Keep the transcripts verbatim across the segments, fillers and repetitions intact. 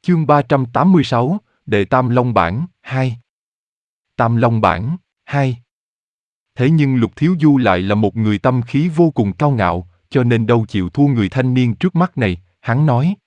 Chương ba trăm tám mươi sáu, Đệ Tam Long Bản, hai. Tam Long Bản, hai. Thế nhưng Lục Thiếu Du lại là một người tâm khí vô cùng cao ngạo, cho nên đâu chịu thua người thanh niên trước mắt này, hắn nói.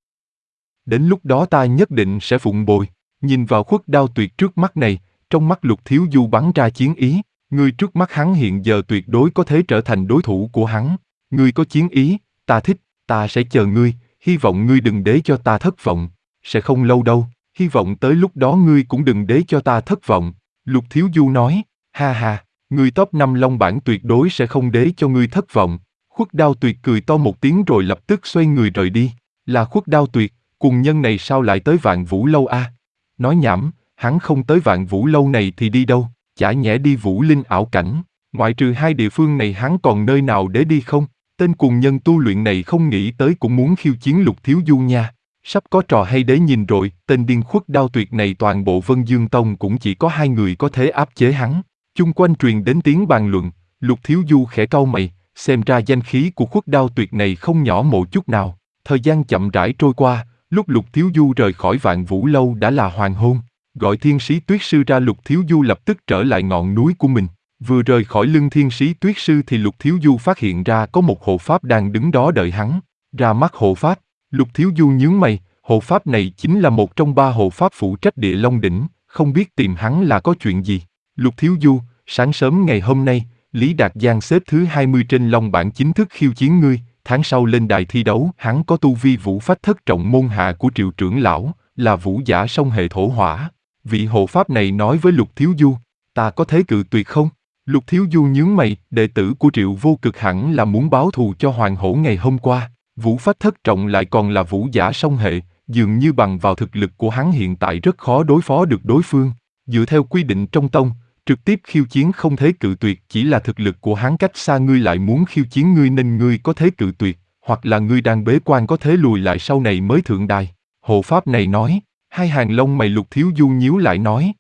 Đến lúc đó ta nhất định sẽ phụng bồi. Nhìn vào khuất đao tuyệt trước mắt này, trong mắt Lục Thiếu Du bắn ra chiến ý, người trước mắt hắn hiện giờ tuyệt đối có thể trở thành đối thủ của hắn. Ngươi có chiến ý, ta thích, ta sẽ chờ ngươi, hy vọng ngươi đừng để cho ta thất vọng. Sẽ không lâu đâu, hy vọng tới lúc đó ngươi cũng đừng để cho ta thất vọng. Lục Thiếu Du nói, ha ha, ngươi top năm Long Bản tuyệt đối sẽ không để cho ngươi thất vọng. Khuất Đao Tuyệt cười to một tiếng rồi lập tức xoay người rời đi. Là Khuất Đao Tuyệt, cùng nhân này sao lại tới Vạn Vũ Lâu a? À? Nói nhảm, hắn không tới Vạn Vũ Lâu này thì đi đâu? Chả nhẽ đi Vũ Linh ảo cảnh. Ngoại trừ hai địa phương này hắn còn nơi nào để đi không? Tên cùng nhân tu luyện này không nghĩ tới cũng muốn khiêu chiến Lục Thiếu Du nha. Sắp có trò hay để nhìn rồi, tên điên Khuất Đao Tuyệt này toàn bộ Vân Dương Tông cũng chỉ có hai người có thể áp chế hắn. Chung quanh truyền đến tiếng bàn luận, Lục Thiếu Du khẽ cau mày, xem ra danh khí của Khuất Đao Tuyệt này không nhỏ một chút nào. Thời gian chậm rãi trôi qua, lúc Lục Thiếu Du rời khỏi Vạn Vũ Lâu đã là hoàng hôn. Gọi Thiên Sĩ Tuyết Sư ra, Lục Thiếu Du lập tức trở lại ngọn núi của mình. Vừa rời khỏi lưng Thiên Sĩ Tuyết Sư thì Lục Thiếu Du phát hiện ra có một hộ pháp đang đứng đó đợi hắn. Ra mắt hộ pháp, Lục Thiếu Du nhướng mày, hộ pháp này chính là một trong ba hộ pháp phụ trách Địa Long Đỉnh, không biết tìm hắn là có chuyện gì. Lục Thiếu Du, sáng sớm ngày hôm nay, Lý Đạt Giang xếp thứ hai mươi trên Long Bảng chính thức khiêu chiến ngươi, tháng sau lên đài thi đấu. Hắn có tu vi vũ phách thất trọng môn hạ của Triệu trưởng lão, là vũ giả song hệ thổ hỏa. Vị hộ pháp này nói với Lục Thiếu Du, ta có thể cự tuyệt không? Lục Thiếu Du nhướng mày, đệ tử của Triệu Vô Cực hẳn là muốn báo thù cho Hoàng Hổ ngày hôm qua. Vũ phách thất trọng lại còn là vũ giả song hệ, dường như bằng vào thực lực của hắn hiện tại rất khó đối phó được đối phương. Dựa theo quy định trong tông, trực tiếp khiêu chiến không thể cự tuyệt, chỉ là thực lực của hắn cách xa ngươi lại muốn khiêu chiến ngươi nên ngươi có thể cự tuyệt, hoặc là ngươi đang bế quan có thể lùi lại sau này mới thượng đài. Hộ pháp này nói, hai hàng lông mày Lục Thiếu Du nhíu lại nói.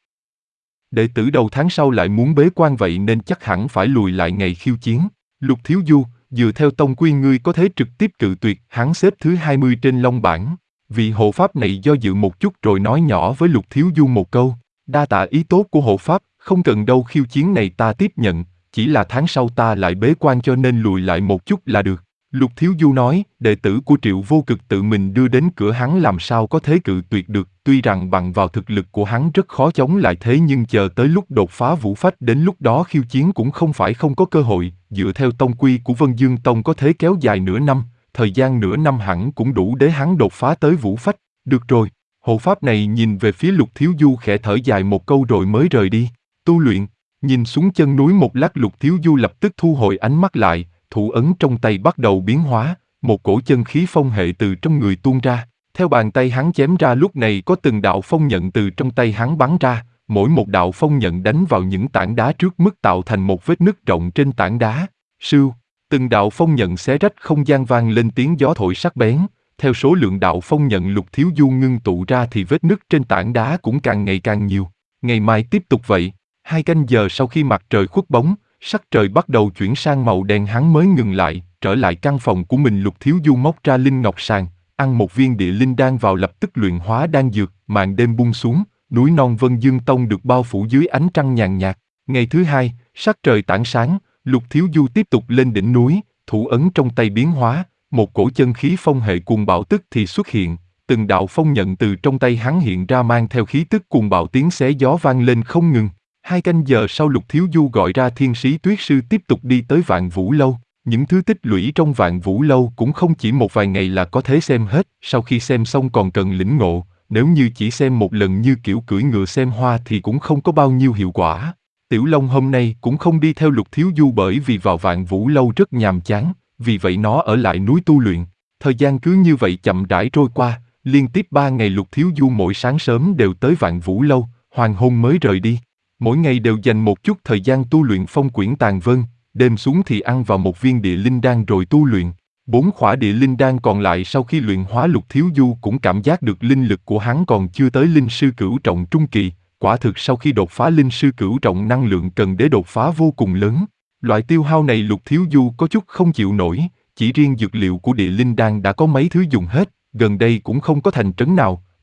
Đệ tử đầu tháng sau lại muốn bế quan vậy nên chắc hẳn phải lùi lại ngày khiêu chiến. Lục Thiếu Du, dựa theo tông quy ngươi có thể trực tiếp cự tuyệt. Hắn xếp thứ hai mươi trên Long Bảng. Vị hộ pháp này do dự một chút rồi nói nhỏ với Lục Thiếu Du một câu. Đa tạ ý tốt của hộ pháp, không cần đâu, khiêu chiến này ta tiếp nhận, chỉ là tháng sau ta lại bế quan cho nên lùi lại một chút là được. Lục Thiếu Du nói, đệ tử của Triệu Vô Cực tự mình đưa đến cửa hắn làm sao có thể cự tuyệt được, tuy rằng bằng vào thực lực của hắn rất khó chống lại thế nhưng chờ tới lúc đột phá vũ phách đến lúc đó khiêu chiến cũng không phải không có cơ hội, dựa theo tông quy của Vân Dương Tông có thể kéo dài nửa năm, thời gian nửa năm hẳn cũng đủ để hắn đột phá tới vũ phách. Được rồi, hộ pháp này nhìn về phía Lục Thiếu Du khẽ thở dài một câu rồi mới rời đi. Tu luyện, nhìn xuống chân núi một lát Lục Thiếu Du lập tức thu hồi ánh mắt lại, thủ ấn trong tay bắt đầu biến hóa, một cổ chân khí phong hệ từ trong người tuôn ra, theo bàn tay hắn chém ra lúc này có từng đạo phong nhận từ trong tay hắn bắn ra, mỗi một đạo phong nhận đánh vào những tảng đá trước mức tạo thành một vết nứt rộng trên tảng đá. Sưu, từng đạo phong nhận xé rách không gian vang lên tiếng gió thổi sắc bén, theo số lượng đạo phong nhận Lục Thiếu Du ngưng tụ ra thì vết nứt trên tảng đá cũng càng ngày càng nhiều. Ngày mai tiếp tục vậy. Hai canh giờ sau khi mặt trời khuất bóng, sắc trời bắt đầu chuyển sang màu đen hắn mới ngừng lại, trở lại căn phòng của mình. Lục Thiếu Du móc ra linh ngọc sàng, ăn một viên địa linh đan vào lập tức luyện hóa đan dược, màn đêm buông xuống, núi non Vân Dương Tông được bao phủ dưới ánh trăng nhàn nhạt. Ngày thứ hai, sắc trời tảng sáng, Lục Thiếu Du tiếp tục lên đỉnh núi, thủ ấn trong tay biến hóa, một cổ chân khí phong hệ cuồng bạo tức thì xuất hiện, từng đạo phong nhận từ trong tay hắn hiện ra mang theo khí tức cuồng bạo, tiếng xé gió vang lên không ngừng. Hai canh giờ sau Lục Thiếu Du gọi ra Thiên Sĩ Tuyết Sư tiếp tục đi tới Vạn Vũ Lâu. Những thứ tích lũy trong Vạn Vũ Lâu cũng không chỉ một vài ngày là có thể xem hết, sau khi xem xong còn cần lĩnh ngộ, nếu như chỉ xem một lần như kiểu cưỡi ngựa xem hoa thì cũng không có bao nhiêu hiệu quả. Tiểu Long hôm nay cũng không đi theo Lục Thiếu Du bởi vì vào Vạn Vũ Lâu rất nhàm chán, vì vậy nó ở lại núi tu luyện. Thời gian cứ như vậy chậm rãi trôi qua, liên tiếp ba ngày Lục Thiếu Du mỗi sáng sớm đều tới Vạn Vũ Lâu, hoàng hôn mới rời đi. Mỗi ngày đều dành một chút thời gian tu luyện phong quyển tàn vân, đêm xuống thì ăn vào một viên địa linh đan rồi tu luyện. Bốn khỏa địa linh đan còn lại sau khi luyện hóa Lục Thiếu Du cũng cảm giác được linh lực của hắn còn chưa tới linh sư cửu trọng trung kỳ, quả thực sau khi đột phá linh sư cửu trọng năng lượng cần để đột phá vô cùng lớn. Loại tiêu hao này Lục Thiếu Du có chút không chịu nổi, chỉ riêng dược liệu của địa linh đan đã có mấy thứ dùng hết, gần đây cũng không có thành trấn nào,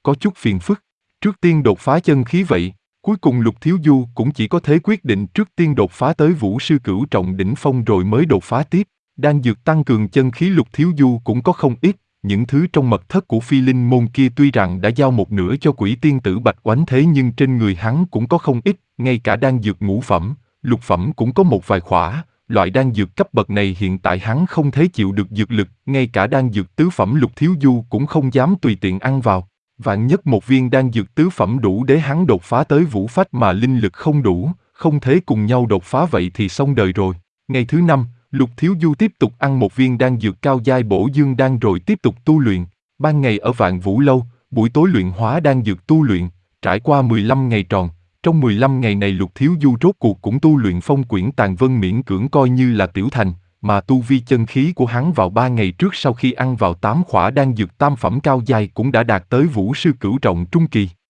có chút phiền phức. Trước tiên đột phá chân khí vậy, cuối cùng Lục Thiếu Du cũng chỉ có thể quyết định trước tiên đột phá tới Vũ Sư Cửu Trọng đỉnh phong rồi mới đột phá tiếp. Đan dược tăng cường chân khí Lục Thiếu Du cũng có không ít, những thứ trong mật thất của Phi Linh môn kia tuy rằng đã giao một nửa cho Quỷ Tiên tử Bạch Oánh thế nhưng trên người hắn cũng có không ít, ngay cả đan dược ngũ phẩm, lục phẩm cũng có một vài khỏa. Loại đan dược cấp bậc này hiện tại hắn không thể chịu được dược lực, ngay cả đan dược tứ phẩm Lục Thiếu Du cũng không dám tùy tiện ăn vào. Vạn nhất một viên đan dược tứ phẩm đủ để hắn đột phá tới vũ phách mà linh lực không đủ, không thể cùng nhau đột phá vậy thì xong đời rồi. Ngày thứ năm, Lục Thiếu Du tiếp tục ăn một viên đan dược cao giai bổ dương đan rồi tiếp tục tu luyện. Ban ngày ở Vạn Vũ Lâu, buổi tối luyện hóa đan dược tu luyện, trải qua mười lăm ngày tròn. Trong mười lăm ngày này Lục Thiếu Du rốt cuộc cũng tu luyện phong quyển tàn vân miễn cưỡng coi như là tiểu thành, mà tu vi chân khí của hắn vào ba ngày trước sau khi ăn vào tám khỏa đan dược tam phẩm cao giai cũng đã đạt tới Vũ Sư Cửu Trọng trung kỳ.